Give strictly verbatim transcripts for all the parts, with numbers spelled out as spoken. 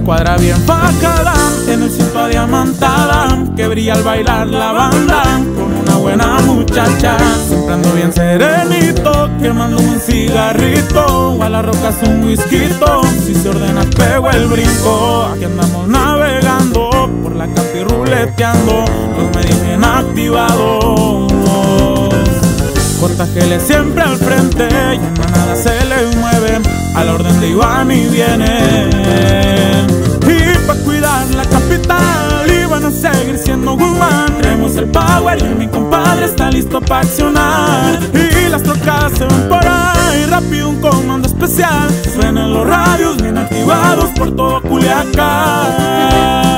cuadra bien fajada, en el cinto diamantada, que brilla al bailar la banda, con una buena muchacha. Siempre ando bien serenito, quemando un cigarrito, o a la roca es un whisky. Si se ordena pego el brinco, aquí andamos navegando por la capi ruleteando, los medios bien activados. J G L siempre al frente y en manada se les mueve, a la orden de Iván y vienen. Y pa' cuidar la capital y van a seguir siendo Guzmán, traemos el power y mi compadre está listo pa' accionar. Y las trocas se van por ahí, rápido un comando especial, suenan los radios bien activados por todo Culiacán.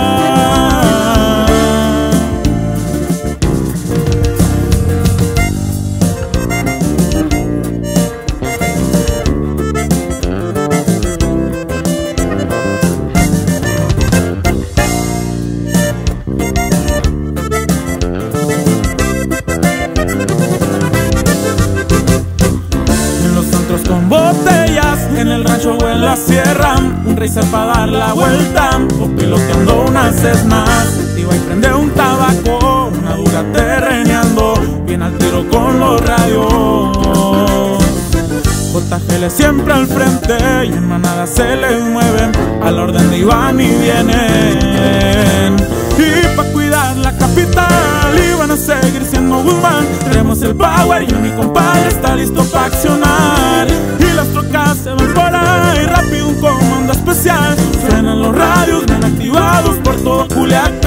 Con botellas, en el rancho o en la sierra, un racer pa' dar la vuelta, o piloteando unas Cessnas. Iba y prende un tabaco, una dura terreneando, bien al tiro con los radios. J G L siempre al frente y en manada se les mueven, a la orden de Iván y vienen. Y pa' cuidar la capital y van a seguir siendo Guzmán, tenemos el power y mi compadre está listo pa' accionar. Y las trocas se van por ahí, rápido un comando especial, suenan los radios bien activados por todo Culiacán.